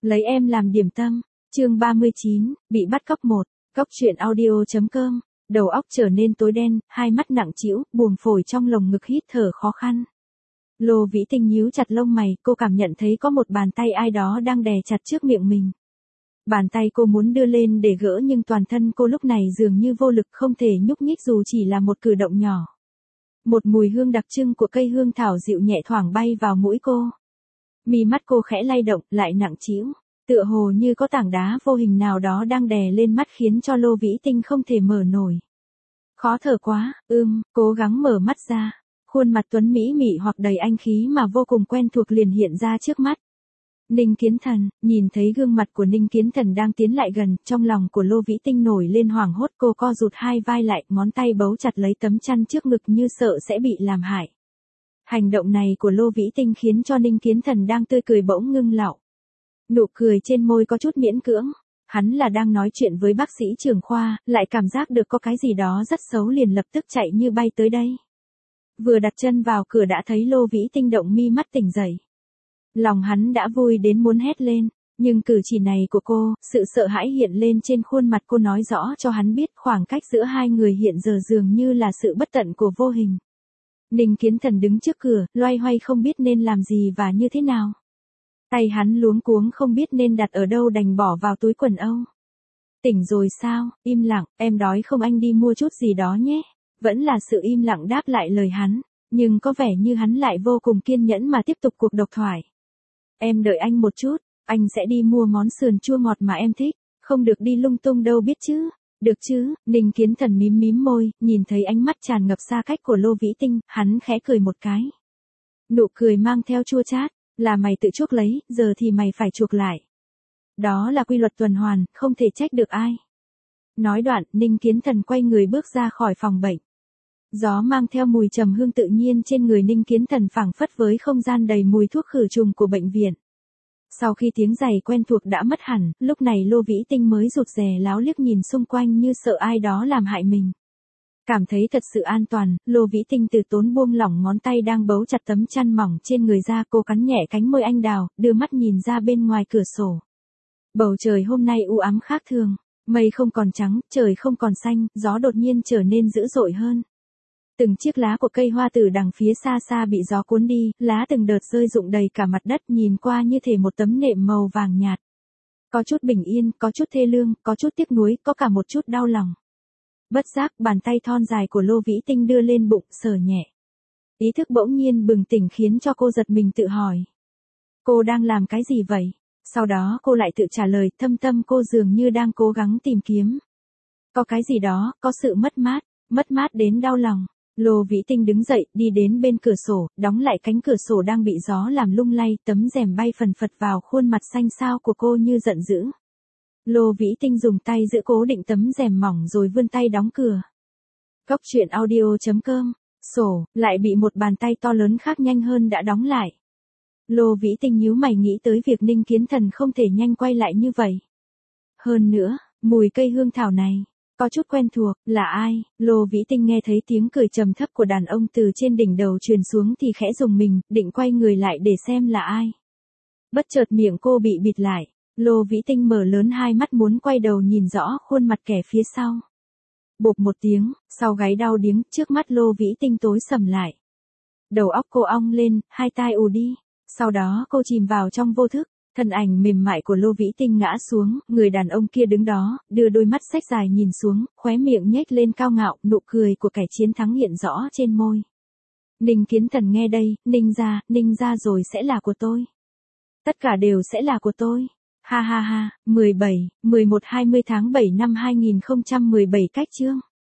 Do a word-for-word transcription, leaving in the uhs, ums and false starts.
Lấy em làm điểm tâm, chương ba mươi chín, bị bắt cóc một, cóc truyện audio.com, đầu óc trở nên tối đen, hai mắt nặng trĩu, buồng phổi trong lồng ngực hít thở khó khăn. Lô Vĩ Tinh nhíu chặt lông mày, cô cảm nhận thấy có một bàn tay ai đó đang đè chặt trước miệng mình. Bàn tay cô muốn đưa lên để gỡ nhưng toàn thân cô lúc này dường như vô lực không thể nhúc nhích dù chỉ là một cử động nhỏ. Một mùi hương đặc trưng của cây hương thảo dịu nhẹ thoảng bay vào mũi cô. Mi mắt cô khẽ lay động, lại nặng trĩu, tựa hồ như có tảng đá vô hình nào đó đang đè lên mắt khiến cho Lô Vĩ Tinh không thể mở nổi. Khó thở quá, ưm, cố gắng mở mắt ra, khuôn mặt tuấn mỹ mị hoặc đầy anh khí mà vô cùng quen thuộc liền hiện ra trước mắt. Ninh Kiến Thần, nhìn thấy gương mặt của Ninh Kiến Thần đang tiến lại gần, trong lòng của Lô Vĩ Tinh nổi lên hoảng hốt, cô co rụt hai vai lại, ngón tay bấu chặt lấy tấm chăn trước ngực như sợ sẽ bị làm hại. Hành động này của Lô Vĩ Tinh khiến cho Ninh Kiến Thần đang tươi cười bỗng ngưng lạo. Nụ cười trên môi có chút miễn cưỡng, hắn là đang nói chuyện với bác sĩ trưởng khoa, lại cảm giác được có cái gì đó rất xấu liền lập tức chạy như bay tới đây. Vừa đặt chân vào cửa đã thấy Lô Vĩ Tinh động mi mắt tỉnh dậy. Lòng hắn đã vui đến muốn hét lên, nhưng cử chỉ này của cô, sự sợ hãi hiện lên trên khuôn mặt cô nói rõ cho hắn biết khoảng cách giữa hai người hiện giờ dường như là sự bất tận của vô hình. Ninh Kiến Thần đứng trước cửa, loay hoay không biết nên làm gì và như thế nào. Tay hắn luống cuống không biết nên đặt ở đâu đành bỏ vào túi quần âu. Tỉnh rồi sao, im lặng, em đói không anh đi mua chút gì đó nhé. Vẫn là sự im lặng đáp lại lời hắn, nhưng có vẻ như hắn lại vô cùng kiên nhẫn mà tiếp tục cuộc độc thoại. Em đợi anh một chút, anh sẽ đi mua món sườn chua ngọt mà em thích, không được đi lung tung đâu biết chứ. Được chứ, Ninh Kiến Thần mím mím môi, nhìn thấy ánh mắt tràn ngập xa cách của Lô Vĩ Tinh, hắn khẽ cười một cái. Nụ cười mang theo chua chát, là mày tự chuốc lấy, giờ thì mày phải chuộc lại. Đó là quy luật tuần hoàn, không thể trách được ai. Nói đoạn, Ninh Kiến Thần quay người bước ra khỏi phòng bệnh. Gió mang theo mùi trầm hương tự nhiên trên người Ninh Kiến Thần phảng phất với không gian đầy mùi thuốc khử trùng của bệnh viện. Sau khi tiếng giày quen thuộc đã mất hẳn, lúc này Lô Vĩ Tinh mới rụt rè láo liếc nhìn xung quanh như sợ ai đó làm hại mình. Cảm thấy thật sự an toàn, Lô Vĩ Tinh từ tốn buông lỏng ngón tay đang bấu chặt tấm chăn mỏng trên người ra, cô cắn nhẹ cánh môi anh đào, đưa mắt nhìn ra bên ngoài cửa sổ. Bầu trời hôm nay u ám khác thường, mây không còn trắng, trời không còn xanh, gió đột nhiên trở nên dữ dội hơn. Từng chiếc lá của cây hoa tử đằng phía xa xa bị gió cuốn đi, lá từng đợt rơi rụng đầy cả mặt đất, nhìn qua như thể một tấm nệm màu vàng nhạt. Có chút bình yên, có chút thê lương, có chút tiếc nuối, có cả một chút đau lòng. Bất giác, bàn tay thon dài của Lô Vĩ Tinh đưa lên bụng, sờ nhẹ. Ý thức bỗng nhiên bừng tỉnh khiến cho cô giật mình tự hỏi. Cô đang làm cái gì vậy? Sau đó cô lại tự trả lời, thâm tâm cô dường như đang cố gắng tìm kiếm. Có cái gì đó, có sự mất mát, mất mát đến đau lòng. Lô Vĩ Tinh đứng dậy, đi đến bên cửa sổ, đóng lại cánh cửa sổ đang bị gió làm lung lay, tấm rèm bay phần phật vào khuôn mặt xanh xao của cô như giận dữ. Lô Vĩ Tinh dùng tay giữ cố định tấm rèm mỏng rồi vươn tay đóng cửa. Cóc truyện audio.com, sổ, lại bị một bàn tay to lớn khác nhanh hơn đã đóng lại. Lô Vĩ Tinh nhíu mày nghĩ tới việc Ninh Kiến Thần không thể nhanh quay lại như vậy. Hơn nữa, mùi cây hương thảo này, có chút quen thuộc, là ai? Lô Vĩ Tinh nghe thấy tiếng cười trầm thấp của đàn ông từ trên đỉnh đầu truyền xuống thì khẽ rùng mình, định quay người lại để xem là ai. Bất chợt miệng cô bị bịt lại, Lô Vĩ Tinh mở lớn hai mắt muốn quay đầu nhìn rõ khuôn mặt kẻ phía sau. Bộp một tiếng, sau gáy đau điếng, trước mắt Lô Vĩ Tinh tối sầm lại. Đầu óc cô ong lên, hai tai ù đi, sau đó cô chìm vào trong vô thức. Thân ảnh mềm mại của Lô Vĩ Tinh ngã xuống, người đàn ông kia đứng đó, đưa đôi mắt xếch dài nhìn xuống, khóe miệng nhếch lên cao ngạo, nụ cười của kẻ chiến thắng hiện rõ trên môi. Ninh Kiến Thần nghe đây, Ninh ra, Ninh ra rồi sẽ là của tôi. Tất cả đều sẽ là của tôi. Ha ha ha, mười bảy, mười một hai mươi tháng bảy năm hai nghìn không trăm mười bảy cách chương.